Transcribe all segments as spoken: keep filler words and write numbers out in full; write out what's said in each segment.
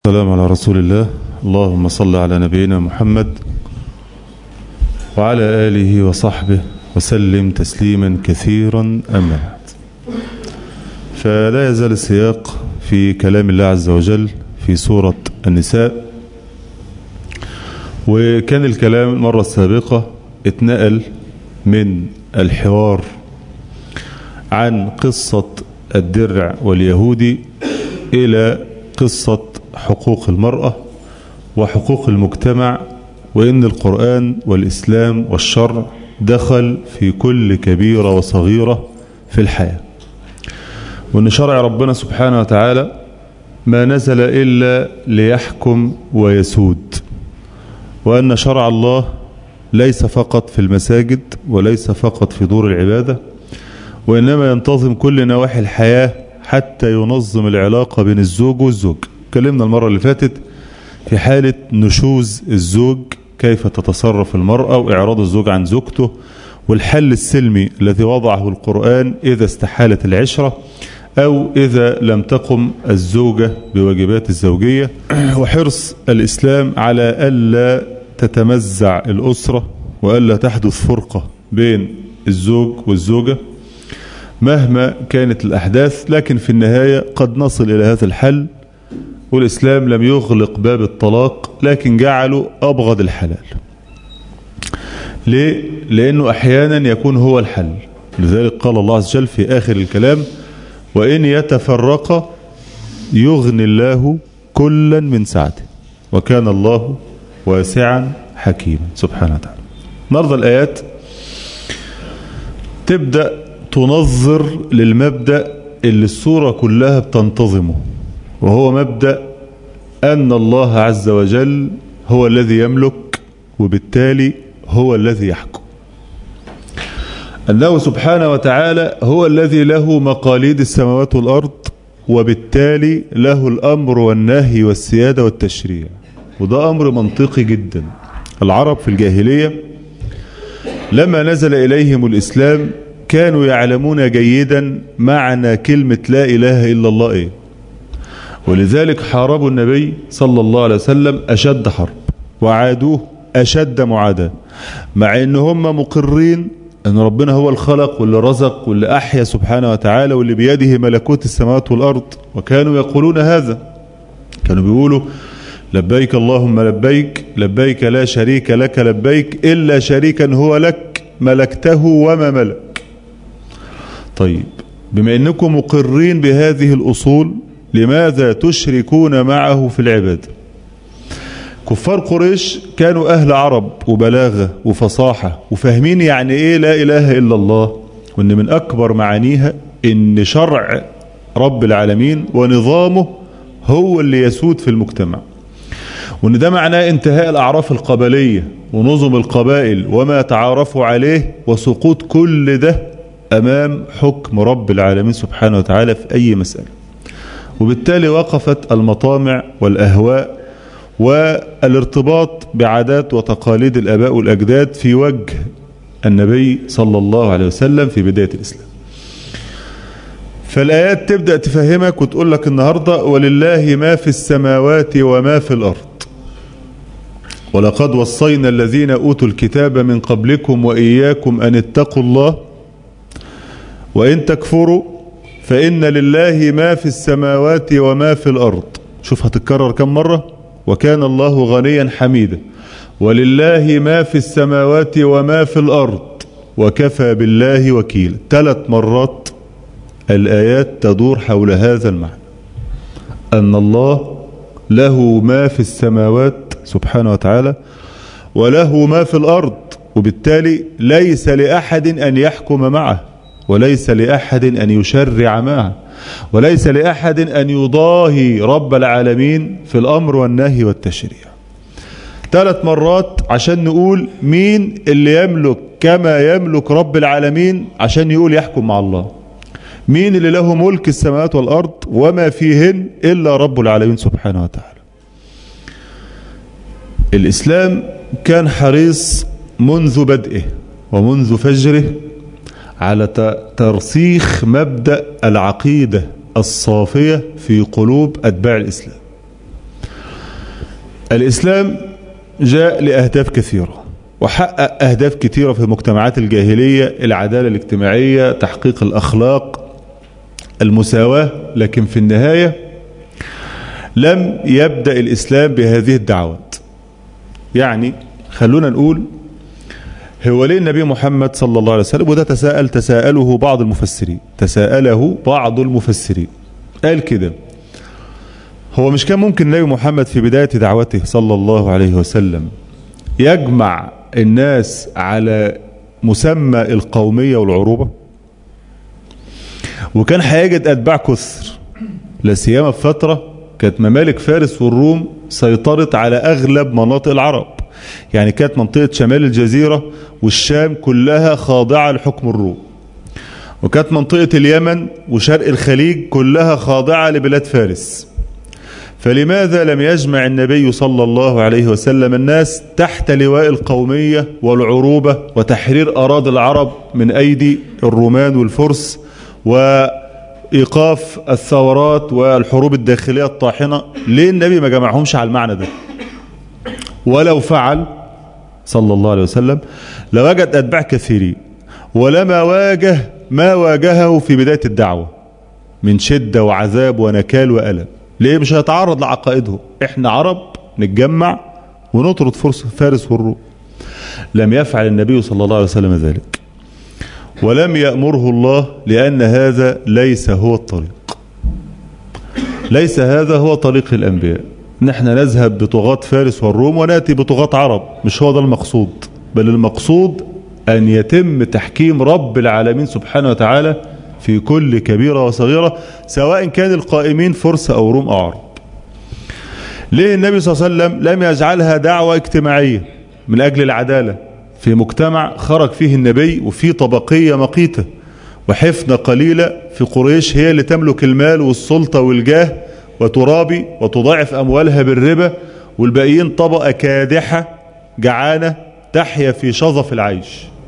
السلام على رسول الله. اللهم صل على نبينا محمد وعلى آله وصحبه وسلم تسليما كثيرا. أما بعد، فلا يزال السياق في كلام الله عز وجل في سورة النساء. وكان الكلام المرة السابقة اتنقل من الحوار عن قصة الدرع واليهودي إلى قصة حقوق المرأة وحقوق المجتمع، وإن القرآن والإسلام والشرع دخل في كل كبيرة وصغيرة في الحياة، وإن شرع ربنا سبحانه وتعالى ما نزل إلا ليحكم ويسود، وأن شرع الله ليس فقط في المساجد وليس فقط في دور العبادة، وإنما ينتظم كل نواحي الحياة حتى ينظم العلاقة بين الزوج والزوج. اتكلمنا المرة اللي فاتت في حالة نشوز الزوج كيف تتصرف المرأة وإعراض الزوج عن زوجته، والحل السلمي الذي وضعه القرآن إذا استحالت العشرة أو إذا لم تقم الزوجة بواجبات الزوجية، وحرص الإسلام على ألا تتمزع الأسرة وألا تحدث فرقة بين الزوج والزوجة مهما كانت الأحداث. لكن في النهاية قد نصل إلى هذا الحل، والإسلام لم يغلق باب الطلاق لكن جعله أبغض الحلال. ليه؟ لأنه أحيانا يكون هو الحل. لذلك قال الله عز وجل في آخر الكلام: وإن يتفرق يغني الله كلا من سعته وكان الله واسعا حكيما سبحانه وتعالى. النهارده الآيات تبدأ تنظر للمبدأ اللي السورة كلها بتنتظمه، وهو مبدأ أن الله عز وجل هو الذي يملك، وبالتالي هو الذي يحكم. أنه سبحانه وتعالى هو الذي له مقاليد السماوات والأرض، وبالتالي له الأمر والنهي والسيادة والتشريع. وده أمر منطقي جدا. العرب في الجاهلية لما نزل إليهم الإسلام كانوا يعلمون جيدا معنى كلمة لا إله إلا الله إيه، ولذلك حاربوا النبي صلى الله عليه وسلم أشد حرب وعادوه أشد معاداة، مع إن هم مقرين أن ربنا هو الخلق واللي رزق واللي أحيا سبحانه وتعالى واللي بيده ملكوت السماوات والأرض. وكانوا يقولون هذا، كانوا بيقولوا لبيك اللهم لبيك لبيك لا شريك لك لبيك إلا شريكا هو لك ملكته وما ملك. طيب، بما أنكم مقرين بهذه الأصول لماذا تشركون معه في العبادة؟ كفار قريش كانوا أهل عرب وبلاغة وفصاحة وفاهمين يعني إيه لا إله إلا الله، وإن من أكبر معانيها إن شرع رب العالمين ونظامه هو اللي يسود في المجتمع، وإن ده معناه انتهاء الأعراف القبلية ونظم القبائل وما تعارفوا عليه، وسقوط كل ده أمام حكم رب العالمين سبحانه وتعالى في أي مسألة. وبالتالي وقفت المطامع والأهواء والارتباط بعادات وتقاليد الآباء والأجداد في وجه النبي صلى الله عليه وسلم في بداية الإسلام. فالآيات تبدأ تفهمك وتقول لك النهاردة: ولله ما في السماوات وما في الأرض ولقد وصينا الذين أوتوا الكتاب من قبلكم وإياكم أن اتقوا الله وإن تكفروا فإن لله ما في السماوات وما في الأرض. شوف هتتكرر كم مرة: وكان الله غنيا حميدا، ولله ما في السماوات وما في الأرض، وكفى بالله وكيلا. ثلاث مرات الآيات تدور حول هذا المعنى، أن الله له ما في السماوات سبحانه وتعالى وله ما في الأرض، وبالتالي ليس لأحد أن يحكم معه، وليس لأحد أن يشرع معه، وليس لأحد أن يضاهي رب العالمين في الأمر والنهي والتشريع. ثلاث مرات عشان نقول مين اللي يملك كما يملك رب العالمين، عشان يقول يحكم مع الله. مين اللي له ملك السماوات والأرض وما فيهن إلا رب العالمين سبحانه وتعالى. الإسلام كان حريص منذ بدئه ومنذ فجره على ترسيخ مبدأ العقيدة الصافية في قلوب أتباع الإسلام. الإسلام جاء لأهداف كثيرة وحقق أهداف كثيرة في المجتمعات الجاهلية: العدالة الاجتماعية، تحقيق الأخلاق، المساواة. لكن في النهاية لم يبدأ الإسلام بهذه الدعوات. يعني خلونا نقول هو ليه النبي محمد صلى الله عليه وسلم، وده تساءل تساءله بعض المفسرين تساءله بعض المفسرين قال كده: هو مش كان ممكن النبي محمد في بداية دعوته صلى الله عليه وسلم يجمع الناس على مسمى القومية والعروبة؟ وكان هيجد أتباع كثر، لا سيما في فترة كانت ممالك فارس والروم سيطرت على أغلب مناطق العرب. يعني كانت منطقة شمال الجزيرة والشام كلها خاضعة لحكم الروم، وكانت منطقة اليمن وشرق الخليج كلها خاضعة لبلاد فارس. فلماذا لم يجمع النبي صلى الله عليه وسلم الناس تحت لواء القومية والعروبة وتحرير أراضي العرب من أيدي الرومان والفرس وإيقاف الثورات والحروب الداخلية الطاحنة؟ ليه النبي ما جمعهمش على المعنى ده؟ ولو فعل صلى الله عليه وسلم لوجد أتباع كثيرين، ولما واجه ما واجهه في بداية الدعوة من شدة وعذاب ونكال وألم. ليه؟ مش هيتعرض لعقائدهم. احنا عرب نتجمع ونطرد فارس والروم. لم يفعل النبي صلى الله عليه وسلم ذلك، ولم يأمره الله، لأن هذا ليس هو الطريق. ليس هذا هو طريق الأنبياء. نحن نذهب بطغاة فارس والروم ونأتي بطغاة عرب، مش هو ده المقصود. بل المقصود أن يتم تحكيم رب العالمين سبحانه وتعالى في كل كبيرة وصغيرة، سواء كان القائمين فرس أو روم أو عرب. ليه النبي صلى الله عليه وسلم لم يجعلها دعوة اجتماعية من أجل العدالة في مجتمع خرج فيه النبي وفيه طبقية مقيتة وحفنة قليلة في قريش هي اللي تملك المال والسلطة والجاه وترابي وتضاعف أموالها بالربا، والباقيين طبقة كادحة جعانة تحيا في شظف العيش،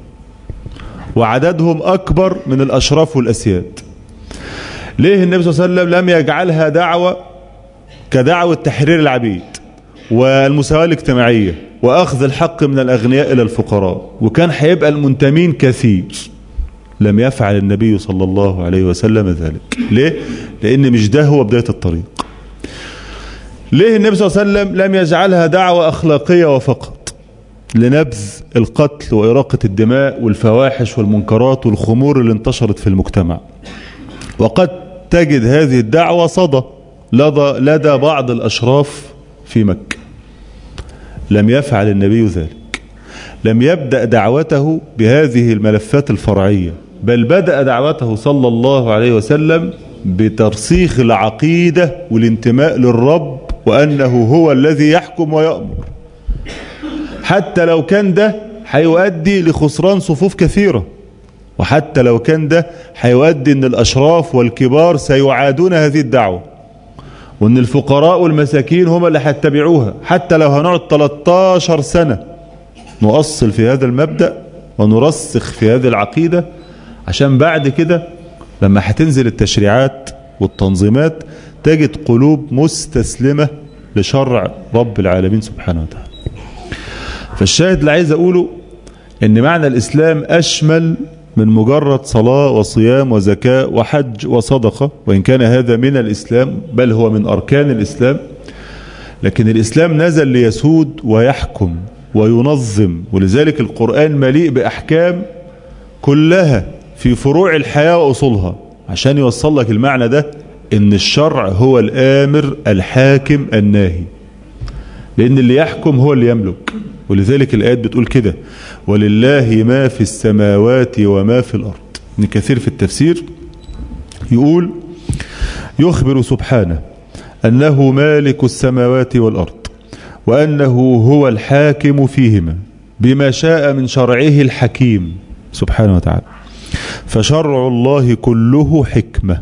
وعددهم أكبر من الأشراف والأسياد؟ ليه النبي صلى الله عليه وسلم لم يجعلها دعوة كدعوة تحرير العبيد والمساواة الاجتماعية وأخذ الحق من الأغنياء إلى الفقراء، وكان هيبقى المنتمين كثير؟ لم يفعل النبي صلى الله عليه وسلم ذلك. ليه؟ لأن مش ده هو بداية الطريق. ليه النبي صلى الله عليه وسلم لم يجعلها دعوة أخلاقية وفقط لنبذ القتل وإراقة الدماء والفواحش والمنكرات والخمور اللي انتشرت في المجتمع؟ وقد تجد هذه الدعوة صدى لدى, لدى بعض الأشراف في مكة. لم يفعل النبي ذلك. لم يبدأ دعوته بهذه الملفات الفرعية، بل بدأ دعوته صلى الله عليه وسلم بترسيخ العقيدة والانتماء للرب، وأنه هو الذي يحكم ويأمر، حتى لو كان ده هيؤدي لخسران صفوف كثيرة، وحتى لو كان ده هيؤدي ان الأشراف والكبار سيعادون هذه الدعوة، وان الفقراء والمساكين هم اللي هيتبعوها، حتى لو هنقعد ثلاثة عشر سنة نؤصل في هذا المبدأ ونرسخ في هذه العقيدة، عشان بعد كده لما هتنزل التشريعات والتنظيمات تجد قلوب مستسلمة لشرع رب العالمين سبحانه وتعالى. فالشاهد اللي عايز أقوله إن معنى الإسلام أشمل من مجرد صلاة وصيام وزكاة وحج وصدقة، وإن كان هذا من الإسلام بل هو من أركان الإسلام، لكن الإسلام نزل ليسود ويحكم وينظم، ولذلك القرآن مليء بأحكام كلها في فروع الحياة وأصولها، عشان يوصل لك المعنى ده إن الشرع هو الآمر الحاكم الناهي، لأن اللي يحكم هو اللي يملك. ولذلك الآيات بتقول كده: ولله ما في السماوات وما في الأرض. ابن كثير في التفسير يقول: يخبر سبحانه أنه مالك السماوات والأرض، وأنه هو الحاكم فيهما بما شاء من شرعه الحكيم سبحانه وتعالى، فشرع الله كله حكمة،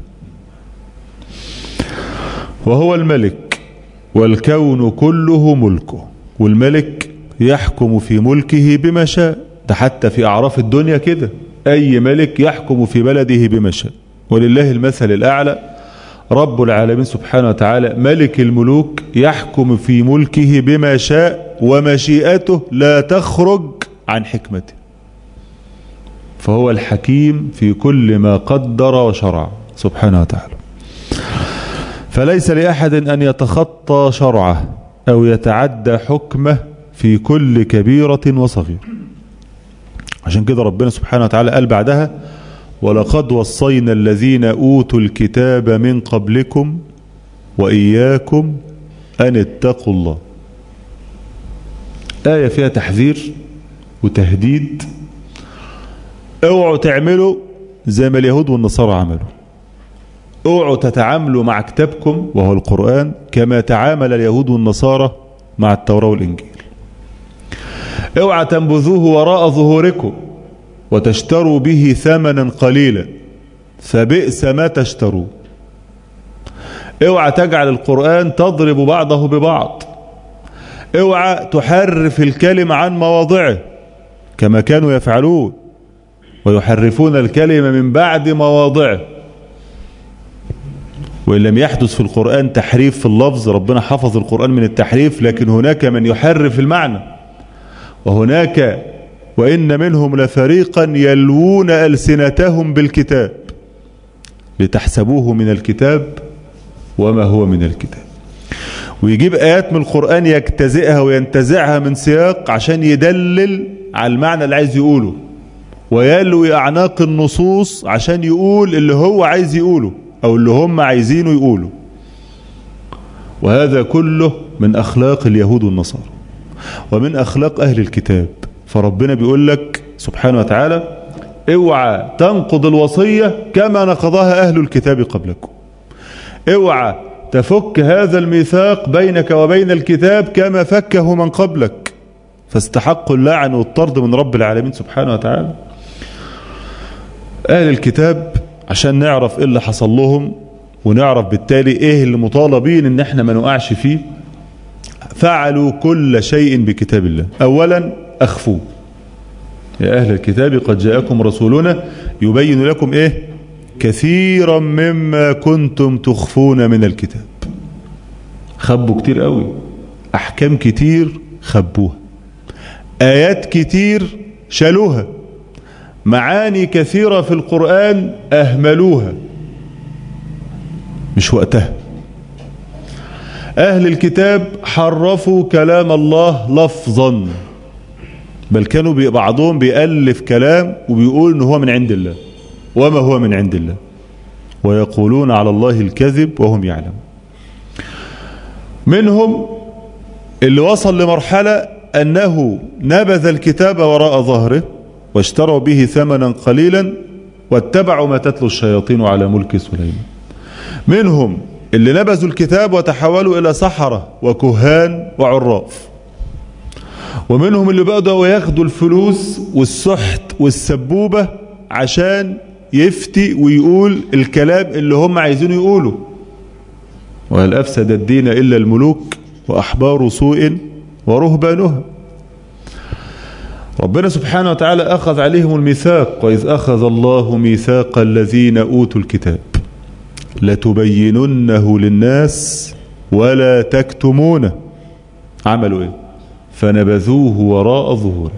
وهو الملك والكون كله ملكه، والملك يحكم في ملكه بما شاء. ده حتى في أعراف الدنيا كده، أي ملك يحكم في بلده بما شاء. ولله المثل الأعلى، رب العالمين سبحانه وتعالى ملك الملوك يحكم في ملكه بما شاء، ومشيئته لا تخرج عن حكمته، فهو الحكيم في كل ما قدر وشرع سبحانه وتعالى. فليس لأحد أن يتخطى شرعه أو يتعدى حكمه في كل كبيرة وصغير. عشان كده ربنا سبحانه وتعالى قال بعدها: ولقد وصينا الذين أوتوا الكتاب من قبلكم وإياكم أن اتقوا الله. آية فيها تحذير وتهديد. اوعوا تعملوا زي ما اليهود والنصارى عملوا، اوعوا تتعاملوا مع كتابكم وهو القرآن كما تعامل اليهود والنصارى مع التوراة والإنجيل. اوعوا تنبذوه وراء ظهوركم وتشتروا به ثمنا قليلا فبئس ما تشتروا. اوعى تجعل القرآن تضرب بعضه ببعض، اوعى تحرف الكلمة عن مواضعه كما كانوا يفعلون، ويحرفون الكلمة من بعد مواضعه. وإن لم يحدث في القرآن تحريف في اللفظ، ربنا حفظ القرآن من التحريف، لكن هناك من يحرف المعنى، وهناك وإن منهم لفريقا يلوون ألسنتهم بالكتاب لتحسبوه من الكتاب وما هو من الكتاب. ويجيب آيات من القرآن يجتزئها وينتزعها من سياق عشان يدلل على المعنى اللي عايز يقوله، ويلوي أعناق النصوص عشان يقول اللي هو عايز يقوله أو اللي هم عايزينه يقوله. وهذا كله من أخلاق اليهود والنصارى ومن أخلاق أهل الكتاب. فربنا بيقول لك سبحانه وتعالى: اوعى تنقض الوصية كما نقضها أهل الكتاب قبلكم، اوعى تفك هذا الميثاق بينك وبين الكتاب كما فكه من قبلك، فاستحقوا اللعن والطرد من رب العالمين سبحانه وتعالى. أهل الكتاب عشان نعرف إيه اللي حصل لهم ونعرف بالتالي إيه اللي مطالبين إن احنا ما نقعش فيه، فعلوا كل شيء بكتاب الله. أولا أخفوه، يا أهل الكتاب قد جاءكم رسولنا يبين لكم إيه كثيرا مما كنتم تخفون من الكتاب. خبوا كتير قوي، أحكام كتير خبوها، آيات كتير شالوها، معاني كثيرة في القرآن أهملوها، مش وقتها. أهل الكتاب حرفوا كلام الله لفظا، بل كانوا بعضهم بيألف كلام وبيقول إنه هو من عند الله وما هو من عند الله، ويقولون على الله الكذب وهم يعلمون. منهم اللي وصل لمرحلة أنه نبذ الكتاب وراء ظهره واشتروا به ثمنا قليلا واتبعوا ما تتلو الشياطين على ملك سليمان. منهم اللي نبذوا الكتاب وتحولوا إلى سحرة وكهان وعراف. ومنهم اللي بدأوا ياخدوا الفلوس والسحت والسبوبة عشان يفتي ويقول الكلام اللي هم عايزين يقولوا. وهل أفسد الدين إلا الملوك وأحبار سوء ورهبانها. ربنا سبحانه وتعالى أخذ عليهم الميثاق: وإذ أخذ الله ميثاق الذين أوتوا الكتاب لتبيننه للناس ولا تكتمونه. عملوا إيه؟ فنبذوه وراء ظهوره.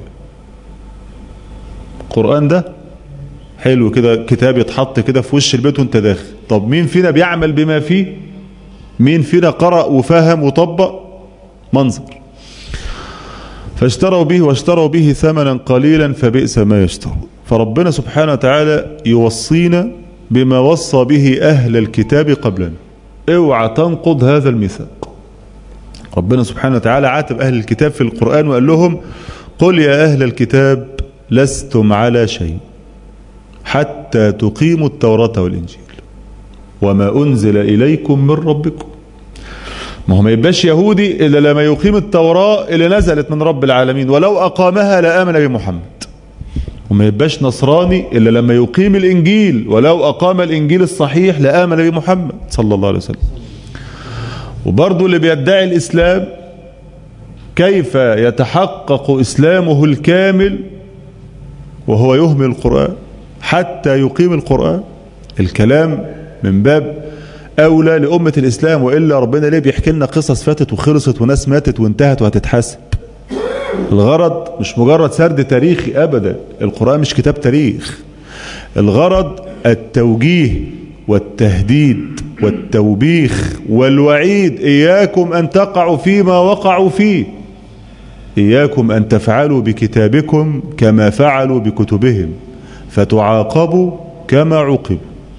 القرآن ده حلو كده، كتاب يتحط كده في وش البيت وانت داخل. طب مين فينا بيعمل بما فيه؟ مين فينا قرأ وفهم وطبق؟ منظر. فاشتروا به واشتروا به ثمنا قليلا فبئس ما يشترون. فربنا سبحانه وتعالى يوصينا بما وصى به أهل الكتاب قبلنا: اوعى تنقض هذا الميثاق. ربنا سبحانه وتعالى عاتب أهل الكتاب في القرآن وقال لهم: قل يا أهل الكتاب لستم على شيء حتى تقيموا التوراة والإنجيل وما أنزل إليكم من ربكم. ما هو ما يبقاش يهودي إلا لما يقيم التوراة اللي نزلت من رب العالمين، ولو أقامها لآمن بمحمد. وما يبقاش نصراني إلا لما يقيم الإنجيل، ولو أقام الإنجيل الصحيح لآمن بمحمد صلى الله عليه وسلم. وبرضو اللي بيدعي الإسلام كيف يتحقق إسلامه الكامل وهو يهمل القرآن حتى يقيم القرآن؟ الكلام من باب أولى لأمة الإسلام. وإلا ربنا ليه بيحكي لنا قصص فاتت وخلصت وناس ماتت وانتهت وهتتحاسب؟ الغرض مش مجرد سرد تاريخي أبدا، القرآن مش كتاب تاريخ. الغرض التوجيه والتهديد والتوبيخ والوعيد. إياكم أن تقعوا فيما وقعوا فيه، إياكم أن تفعلوا بكتابكم كما فعلوا بكتبهم فتعاقبوا كما عوقبوا.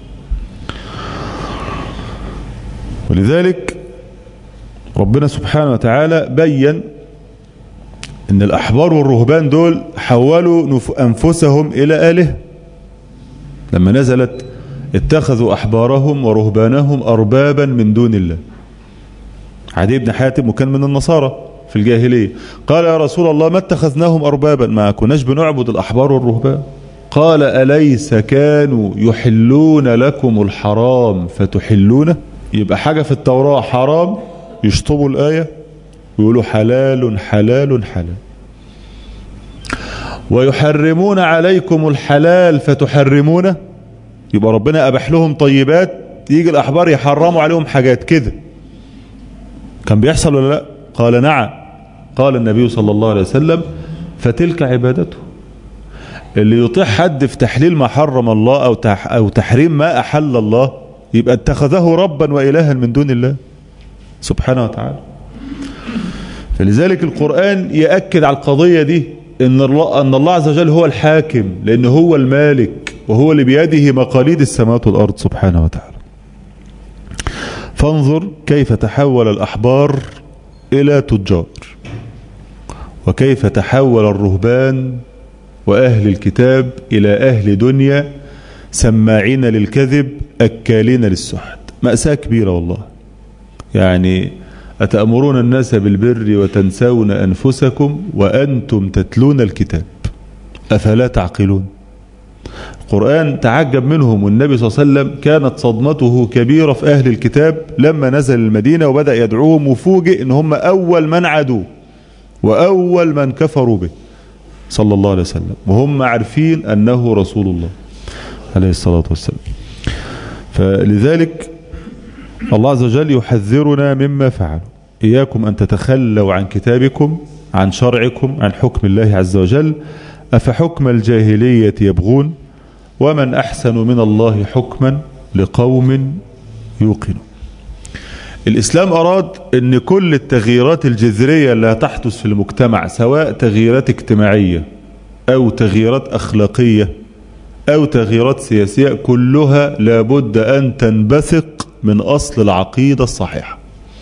ولذلك ربنا سبحانه وتعالى بين ان الأحبار والرهبان دول حولوا أنفسهم إلى آلهة. لما نزلت اتخذوا أحبارهم ورهبانهم أربابا من دون الله. عدي بن حاتم وكان من النصارى في الجاهلية، قال يا رسول الله ما اتخذناهم أربابا، ما كناش بنعبد الأحبار والرهبان. قال أليس كانوا يحلون لكم الحرام فتحلونه؟ يبقى حاجة في التوراة حرام يشطبوا الآية ويقولوا حلال حلال حلال، ويحرمون عليكم الحلال فتحرمونه. يبقى ربنا أباح لهم طيبات، يجي الأحبار يحرموا عليهم حاجات كده. كان بيحصل ولا لا؟ قال نعم. قال النبي صلى الله عليه وسلم فتلك عبادته. اللي يطيع حد في تحليل ما حرم الله أو أو تحريم ما أحل الله يبقى اتخذه ربا وإلها من دون الله سبحانه وتعالى. فلذلك القرآن يأكد على القضية دي، إن الله, أن الله عز وجل هو الحاكم، لأنه هو المالك وهو اللي بيده مقاليد السماوات والأرض سبحانه وتعالى. فانظر كيف تحول الأحبار إلى تجار، وكيف تحول الرهبان وأهل الكتاب إلى أهل دنيا سماعين للكذب أكالين للسحت. مأساة كبيرة والله. يعني أتأمرون الناس بالبر وتنسون أنفسكم وأنتم تتلون الكتاب أفلا تعقلون. القرآن تعجب منهم، والنبي صلى الله عليه وسلم كانت صدمته كبيرة في أهل الكتاب لما نزل المدينة وبدأ يدعوهم، وفوجئ إن هم أول من عادوه وأول من كفروا به صلى الله عليه وسلم، وهم عارفين أنه رسول الله عليه الصلاة والسلام. فلذلك الله عز وجل يحذرنا مما فعلوا. إياكم أن تتخلوا عن كتابكم، عن شرعكم، عن حكم الله عز وجل. أفحكم الجاهلية يبغون ومن أحسن من الله حكما لقوم يوقنون. الإسلام أراد أن كل التغييرات الجذرية اللي هتحدث في المجتمع، سواء تغييرات اجتماعية أو تغييرات أخلاقية أو تغييرات سياسية، كلها لابد أن تنبثق من أصل العقيدة الصحيحة.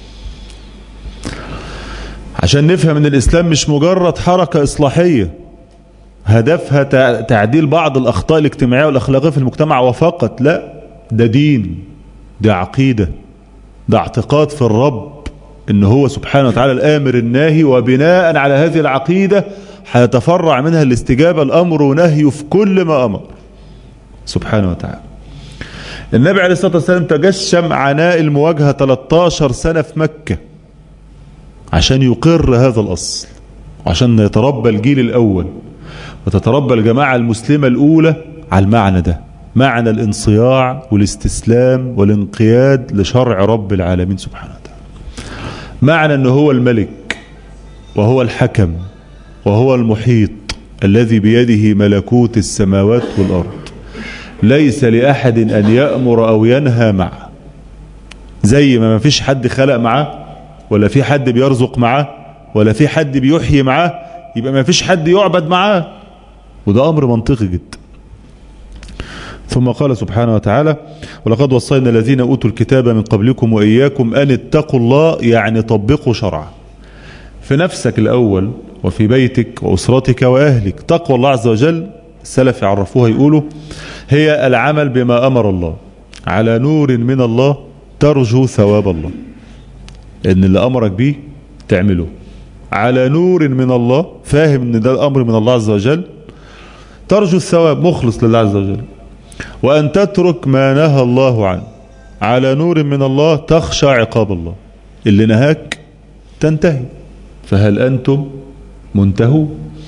عشان نفهم أن الإسلام مش مجرد حركة إصلاحية هدفها تعديل بعض الأخطاء الاجتماعية والأخلاقية في المجتمع وفقط، لا، ده دين، ده عقيدة، ده اعتقاد في الرب إن هو سبحانه وتعالى الآمر الناهي، وبناء على هذه العقيدة هيتفرع منها الاستجابة الأمر ونهيه في كل ما أمر سبحانه وتعالى. النبي عليه الصلاة والسلام تجشم عناء المواجهة ثلاثة عشر سنة في مكة عشان يقر هذا الأصل، وعشان يتربى الجيل الأول وتتربى الجماعة المسلمة الأولى على المعنى ده، معنى الانصياع والاستسلام والانقياد لشرع رب العالمين سبحانه وتعالى. معنى أنه هو الملك وهو الحكم وهو المحيط الذي بيده ملكوت السماوات والأرض، ليس لأحد أن يأمر أو ينهى معه. زي ما ما فيش حد خلق معه، ولا في حد بيرزق معه، ولا في حد بيحيي معه، يبقى ما فيش حد يعبد معه. وده أمر منطقي جدا. ثم قال سبحانه وتعالى ولقد وصينا الذين أوتوا الكتاب من قبلكم وإياكم أن اتقوا الله، يعني طبقوا شرعه في نفسك الأول وفي بيتك وأسرتك وأهلك. تقوى الله عز وجل السلف يعرفوها يقولوا هي العمل بما أمر الله على نور من الله ترجو ثواب الله. إن اللي أمرك به تعمله على نور من الله، فاهم إن ده الأمر من الله عز وجل، ترجو الثواب، مخلص لله عز وجل. وأن تترك ما نهى الله عنه على نور من الله تخشى عقاب الله. اللي نهاك تنتهي، فهل أنتم منتهوا؟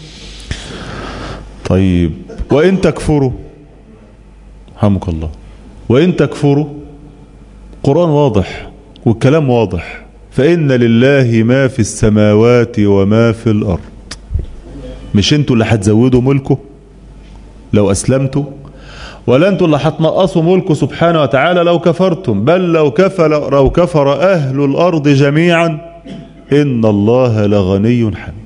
طيب وإن تكفروا، حمك الله، وإن تكفروا القرآن واضح والكلام واضح. فإن لله ما في السماوات وما في الأرض. مش انتوا اللي هتزودوا ملكه لو أسلمتوا، ولا انتوا اللي هتنقصوا ملكه سبحانه وتعالى لو كفرتم، بل لو كفر, لو كفر أهل الأرض جميعا إن الله لغني حميد.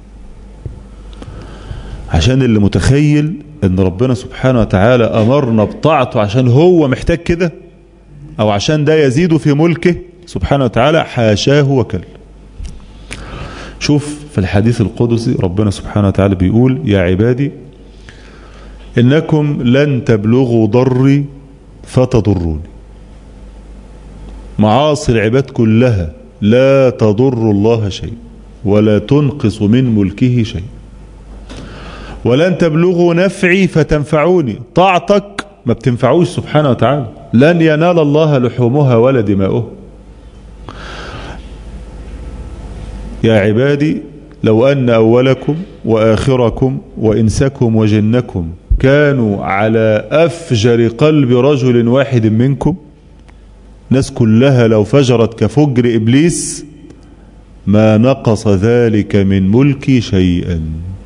عشان اللي متخيل ان ربنا سبحانه وتعالى أمرنا بطاعته عشان هو محتاج كده، أو عشان ده يزيد في ملكه سبحانه وتعالى، حاشاه وكلا. شوف في الحديث القدسي ربنا سبحانه وتعالى بيقول: يا عبادي إنكم لن تبلغوا ضري فتضروني. معاصي العباد كلها لا تضر الله شيء ولا تنقص من ملكه شيء. ولن تبلغوا نفعي فتنفعوني، طاعتك ما بتنفعوش سبحانه وتعالى. لن ينال الله لحومها ولا دماؤها. يا عبادي لو أن أولكم وآخركم وإنسكم وجنكم كانوا على أفجر قلب رجل واحد منكم، ناس كلها لو فجرت كفجر إبليس ما نقص ذلك من ملكي شيئا.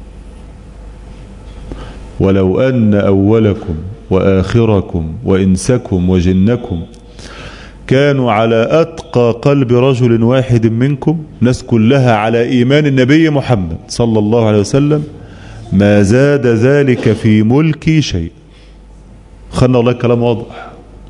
ولو أن أولكم وآخركم وإنسكم وجنكم كانوا على أتقى قلب رجل واحد منكم، ناس كلها على إيمان النبي محمد صلى الله عليه وسلم، ما زاد ذلك في ملكي شيء. خلنا الله الكلام واضح.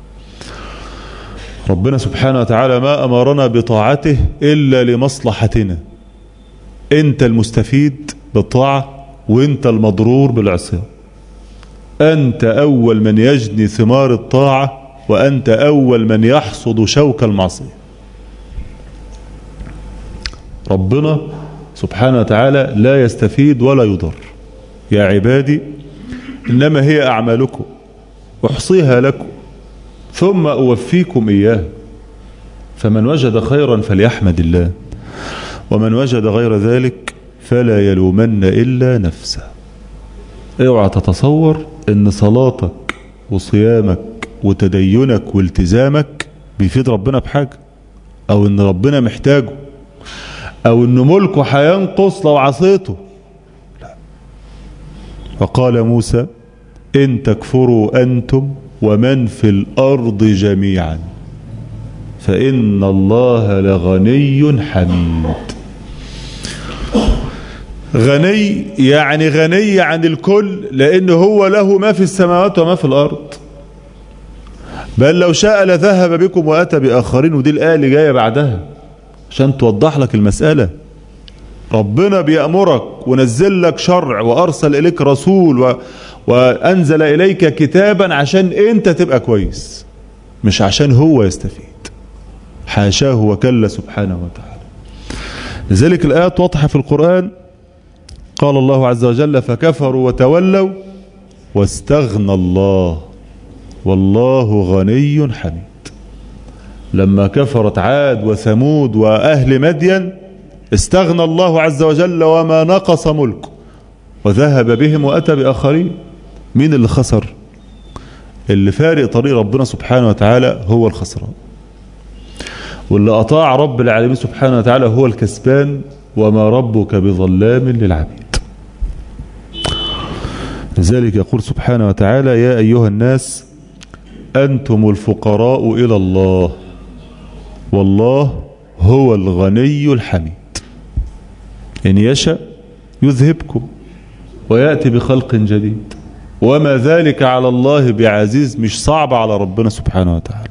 ربنا سبحانه وتعالى ما أمرنا بطاعته إلا لمصلحتنا. أنت المستفيد بالطاعة وأنت المضرور بالعصيان. أنت أول من يجني ثمار الطاعة وأنت أول من يحصد شوك المعصية. ربنا سبحانه وتعالى لا يستفيد ولا يضر. يا عبادي إنما هي أعمالكم أحصيها لكم ثم أوفيكم إياه، فمن وجد خيرا فليحمد الله، ومن وجد غير ذلك فلا يلومن إلا نفسه. اوعى تتصور ان صلاتك وصيامك وتدينك والتزامك بيفيد ربنا بحاجة، او ان ربنا محتاجه، او ان ملكه هينقص لو عصيته. لا. وقال موسى: إن تكفروا أنتم ومن في الأرض جميعا فإن الله لغني حميد. غني يعني غني عن الكل، لأنه هو له ما في السماوات وما في الأرض. بل لو شاء لذهب بكم وأتى بآخرين. ودي الآية اللي جاية بعدها عشان توضح لك المسألة. ربنا بيأمرك ونزل لك شرع وأرسل إليك رسول و... وأنزل إليك كتابا عشان أنت تبقى كويس، مش عشان هو يستفيد. حاشاه وكلا سبحانه وتعالى. لذلك الآيات واضحة في القرآن. قال الله عز وجل: فكفروا وتولوا واستغنى الله والله غني حميد. لما كفرت عاد وثمود وأهل مدين استغنى الله عز وجل وما نقص ملكه وذهب بهم وأتى بآخرين. مين اللي خسر؟ اللي فارق طريق ربنا سبحانه وتعالى هو الخسران، واللي أطاع رب العالمين سبحانه وتعالى هو الكسبان. وما ربك بظلام للعبيد. لذلك يقول سبحانه وتعالى: يا أيها الناس أنتم الفقراء إلى الله والله هو الغني الحميد. إن يشاء يذهبكم ويأتي بخلق جديد وما ذلك على الله بعزيز. مش صعب على ربنا سبحانه وتعالى.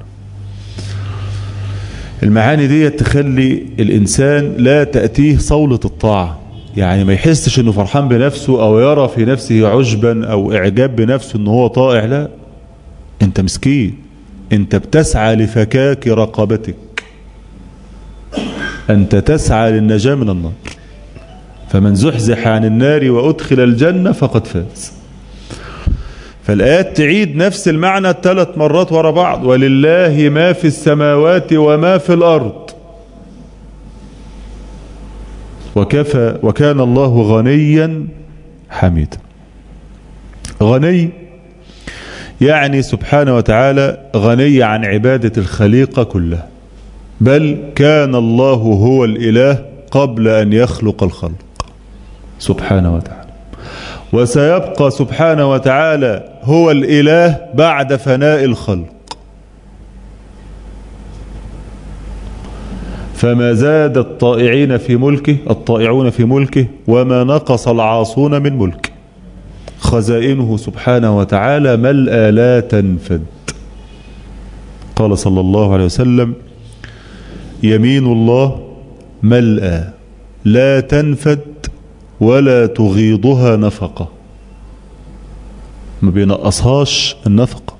المعاني دي تخلي الإنسان لا تأتيه صولة الطاعة، يعني ما يحسش انه فرحان بنفسه او يرى في نفسه عجبا او اعجاب بنفسه انه هو طائع. لا، انت مسكين، انت بتسعى لفكاك رقبتك، انت تسعى للنجاة من النار. فمن زحزح عن النار وادخل الجنة فقد فاز. فالآيات تعيد نفس المعنى ثلاث مرات ورا بعض: ولله ما في السماوات وما في الأرض وكفى وكان الله غنيا حميدا. غني يعني سبحانه وتعالى غني عن عبادة الخليقة كلها، بل كان الله هو الإله قبل أن يخلق الخلق سبحانه وتعالى، وسيبقى سبحانه وتعالى هو الإله بعد فناء الخلق. فما زاد الطائعين في ملكه الطائعون في ملكه وما نقص العاصون من ملكه. خزائنه سبحانه وتعالى ملأى لا تنفد. قال صلى الله عليه وسلم: يمين الله ملأى لا تنفد ولا تغيضها نفقة. ما بينقصهاش النفقة.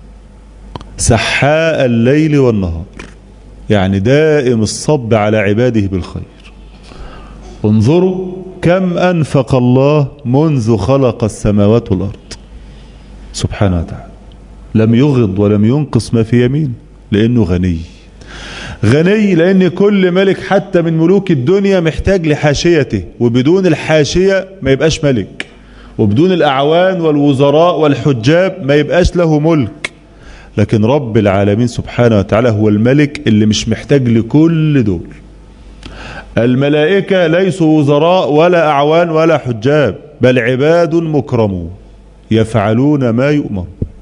سحاء الليل والنهار، يعني دائم الصب على عباده بالخير. انظروا كم أنفق الله منذ خلق السماوات والأرض سبحانه وتعالى، لم يغض ولم ينقص ما في يمين، لأنه غني. غني لأن كل ملك حتى من ملوك الدنيا محتاج لحاشيته، وبدون الحاشية ما يبقاش ملك، وبدون الأعوان والوزراء والحجاب ما يبقاش له ملك. لكن رب العالمين سبحانه وتعالى هو الملك اللي مش محتاج لكل دول. الملائكة ليسوا وزراء ولا أعوان ولا حجاب، بل عباد مكرمون يفعلون ما يؤمر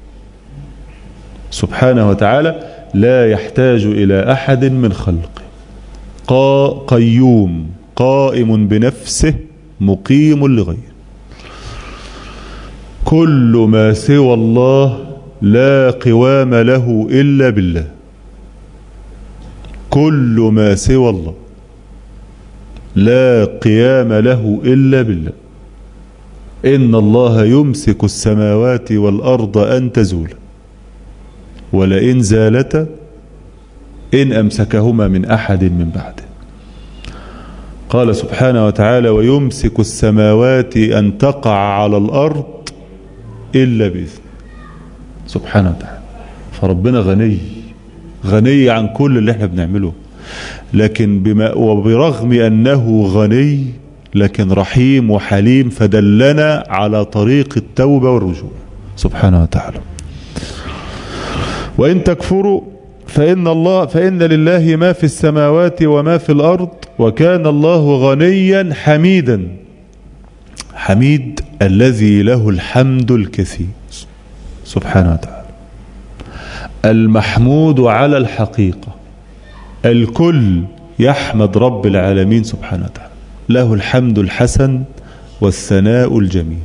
سبحانه وتعالى، لا يحتاج إلى أحد من خلقه. قا قيوم قائم بنفسه مقيم لغيره. كل ما سوى الله لا قوام له إلا بالله. كل ما سوى الله لا قيام له إلا بالله. إن الله يمسك السماوات والأرض أن تزولا ولئن زالتا إن أمسكهما من أحد من بعده. قال سبحانه وتعالى: ويمسك السماوات أن تقع على الأرض إلا بإذنه سبحانه وتعالى. فربنا غني غني عن كل اللي احنا بنعمله، لكن بما وبرغم أنه غني لكن رحيم وحليم، فدلنا على طريق التوبة والرجوع سبحانه وتعالى. وإن تكفروا فإن الله فإن لله ما في السماوات وما في الأرض وكان الله غنيا حميدا. حميد الذي له الحمد الكثير سبحانه وتعالى، المحمود على الحقيقة. الكل يحمد رب العالمين سبحانه وتعالى، له الحمد الحسن والثناء الجميل.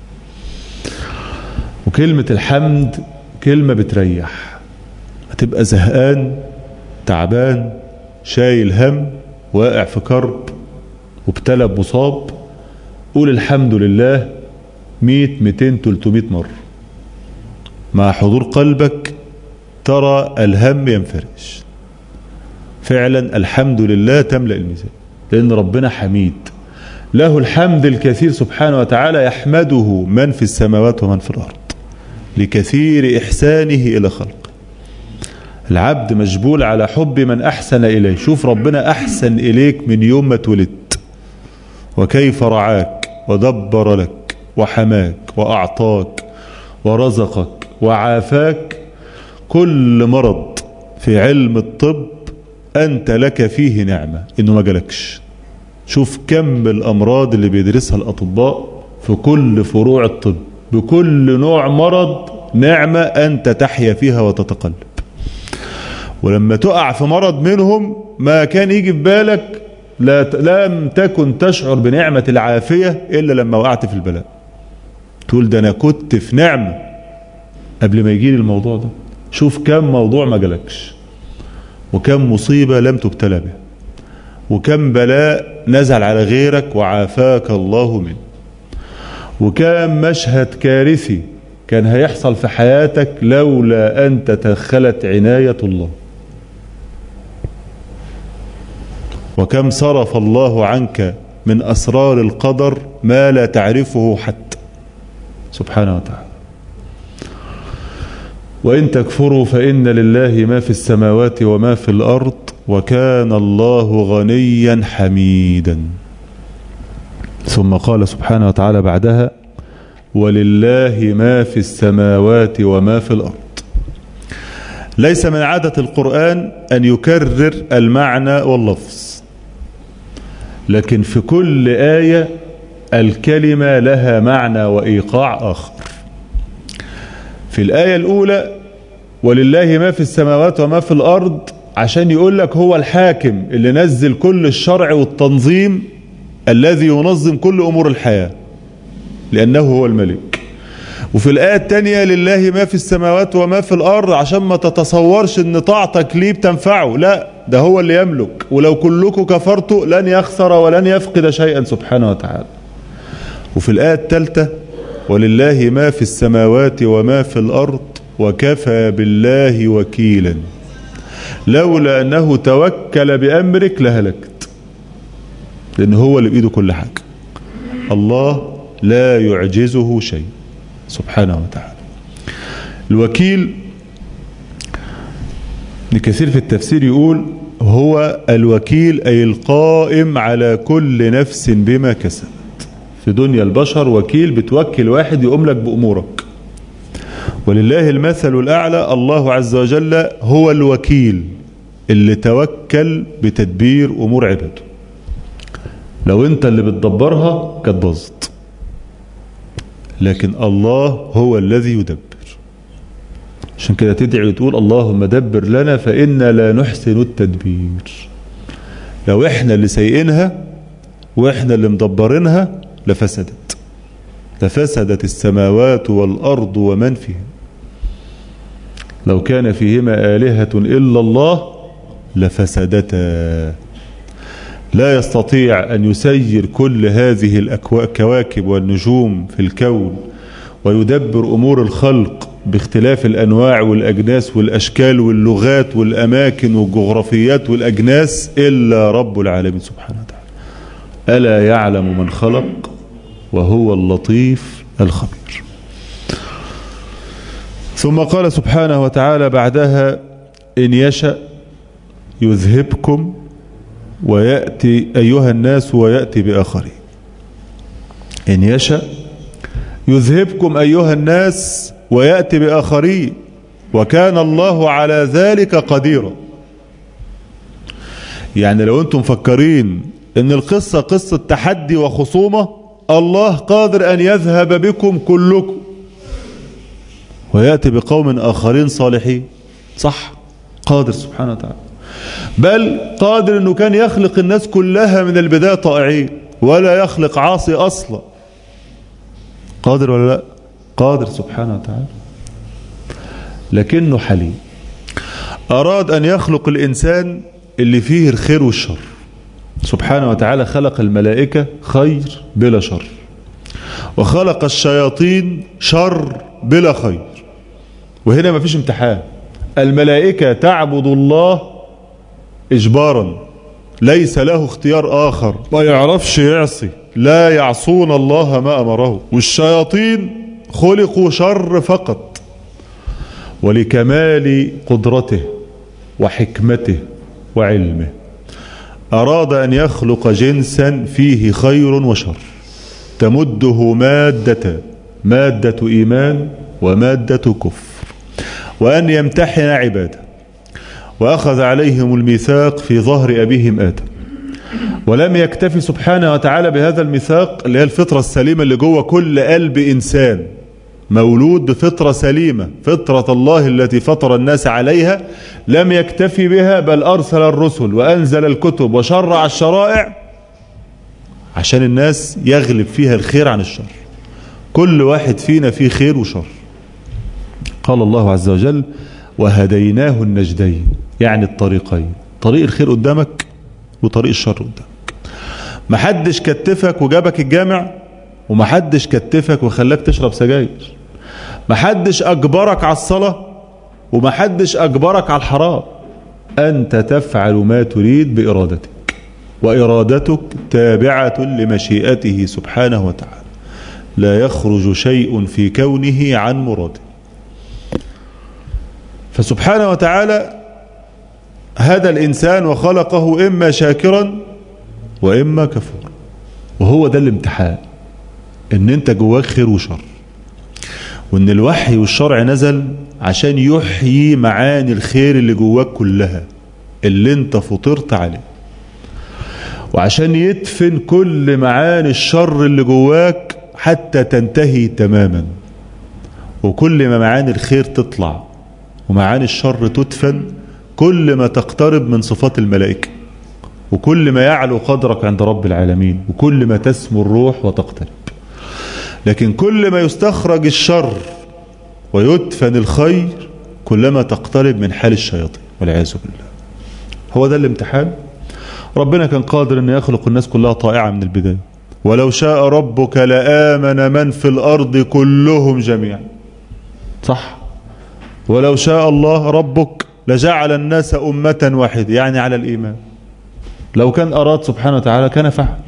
وكلمة الحمد كلمة بتريح. هتبقى زهقان تعبان شايل هم واقع في كرب وابتلى بمصاب، قول الحمد لله مية ميتين تلتمية مرة، مع حضور قلبك ترى الهم ينفرج. فعلا الحمد لله تملأ الميزان، لأن ربنا حميد له الحمد الكثير سبحانه وتعالى، يحمده من في السماوات ومن في الأرض لكثير إحسانه إلى خلقه. العبد مجبول على حب من أحسن إليه. شوف ربنا أحسن إليك من يوم ما اتولدت، وكيف رعاك ودبر لك وحماك وأعطاك ورزقك وعافاك. كل مرض في علم الطب أنت لك فيه نعمة إنه ما جالكش. شوف كم الأمراض اللي بيدرسها الأطباء في كل فروع الطب، بكل نوع مرض نعمة أنت تحيا فيها وتتقلب. ولما تقع في مرض منهم ما كان يجي في بالك، لا لم تكن تشعر بنعمة العافية إلا لما وقعت في البلاء. تقول ده أنا كنت في نعمة قبل ما يجي لي الموضوع ده. شوف كم موضوع ما جالكش، وكم مصيبة لم تبتلى بها، وكم بلاء نزل على غيرك وعافاك الله منه، وكم مشهد كارثي كان هيحصل في حياتك لولا أن تدخلت عناية الله، وكم صرف الله عنك من أسرار القدر ما لا تعرفه حتى سبحانه وتعالى. وإن تكفروا فإن لله ما في السماوات وما في الأرض وكان الله غنيا حميدا. ثم قال سبحانه وتعالى بعدها: ولله ما في السماوات وما في الأرض. ليس من عادة القرآن أن يكرر المعنى واللفظ، لكن في كل آية الكلمة لها معنى وإيقاع آخر. في الآية الأولى ولله ما في السماوات وما في الأرض، عشان يقول لك هو الحاكم اللي نزل كل الشرع والتنظيم الذي ينظم كل أمور الحياة، لأنه هو الملك. وفي الآية الثانية لله ما في السماوات وما في الأرض، عشان ما تتصورش ان طاعتك ليه بتنفعه، لا، ده هو اللي يملك، ولو كلكم كفرتوا لن يخسر ولن يفقد شيئا سبحانه وتعالى. وفي الآية الثالثة ولله ما في السماوات وما في الأرض وكفى بالله وكيلا، لولا أنه توكل بأمرك لهلكت، لأن هو اللي بإيده كل حاجة. الله لا يعجزه شيء سبحانه وتعالى. الوكيل ابن كثير في التفسير يقول هو الوكيل أي القائم على كل نفس بما كسبت. في دنيا البشر وكيل بتوكل واحد يقوم لك بأمورك، ولله المثل الأعلى. الله عز وجل هو الوكيل اللي توكل بتدبير أمور عباده. لو انت اللي بتدبرها كانت باظت، لكن الله هو الذي يدبر. عشان كده تدعي وتقول اللهم دبر لنا فإنا لا نحسن التدبير. لو احنا اللي سيئينها واحنا اللي مدبرينها لفسدت، لفسدت السماوات والأرض ومن فيها. لو كان فيهما آلهة إلا الله لفسدتا. لا يستطيع أن يسير كل هذه الكواكب والنجوم في الكون ويدبر أمور الخلق باختلاف الأنواع والأجناس والأشكال واللغات والأماكن والجغرافيات والأجناس إلا رب العالمين سبحانه وتعالى. ألا يعلم من خلق وهو اللطيف الخبير. ثم قال سبحانه وتعالى بعدها إن يشأ يذهبكم ويأتي أيها الناس ويأتي بآخرين. إن يشأ يذهبكم أيها الناس ويأتي بآخرين وكان الله على ذلك قديرا. يعني لو أنتم مفكرين إن القصة قصة تحدي وخصومة، الله قادر أن يذهب بكم كلكم ويأتي بقوم آخرين صالحين. صح، قادر سبحانه وتعالى، بل قادر أنه كان يخلق الناس كلها من البداية طائعين ولا يخلق عاصي أصلا. قادر ولا لا؟ قادر سبحانه وتعالى، لكنه حليم. أراد أن يخلق الإنسان اللي فيه الخير والشر. سبحانه وتعالى خلق الملائكة خير بلا شر، وخلق الشياطين شر بلا خير. وهنا ما فيش امتحان. الملائكة تعبد الله إجبارا، ليس له اختيار آخر، ما يعرفش يعصي، لا يعصون الله ما أمره. والشياطين خلقوا شر فقط، ولكمال قدرته وحكمته وعلمه أراد أن يخلق جنسا فيه خير وشر، تمده مادة مادة إيمان ومادة كفر، وأن يمتحن عباده. وأخذ عليهم الميثاق في ظهر أبيهم آدم، ولم يكتفي سبحانه وتعالى بهذا الميثاق اللي هي الفطرة السليمة اللي جوه كل قلب إنسان مولود بفطرة سليمة، فطرة الله التي فطر الناس عليها. لم يكتفي بها، بل أرسل الرسل وأنزل الكتب وشرع الشرائع عشان الناس يغلب فيها الخير عن الشر. كل واحد فينا فيه خير وشر. قال الله عز وجل وهديناه النجدين، يعني الطريقين، طريق الخير قدامك وطريق الشر قدامك. محدش كتفك وجابك الجامع، ومحدش كتفك وخلاك تشرب سجاير. محدش أجبرك على الصلاة، ومحدش أجبرك على الحرام. أنت تفعل ما تريد بإرادتك، وإرادتك تابعة لمشيئته سبحانه وتعالى. لا يخرج شيء في كونه عن مراده. فسبحانه وتعالى هدى الإنسان وخلقه إما شاكرا وإما كفورا. وهو ده الامتحان، ان انت جواك خير وشر. وان الوحي والشرع نزل عشان يحيي معاني الخير اللي جواك كلها اللي انت فطرت عليه، وعشان يدفن كل معاني الشر اللي جواك حتى تنتهي تماما، وكل ما معاني الخير تطلع ومعاني الشر تدفن كل ما تقترب من صفات الملائكة، وكل ما يعلو قدرك عند رب العالمين، وكل ما تسمو الروح وتقترب. لكن كل ما يستخرج الشر ويدفن الخير كلما تقترب من حال الشياطين والعياذ بالله. هو ده الامتحان. ربنا كان قادر أن يخلق الناس كلها طائعة من البداية، ولو شاء ربك لآمن من في الأرض كلهم جميعا، صح؟ ولو شاء الله ربك لجعل الناس أمة واحدة، يعني على الإيمان. لو كان أراد سبحانه وتعالى كان فعل،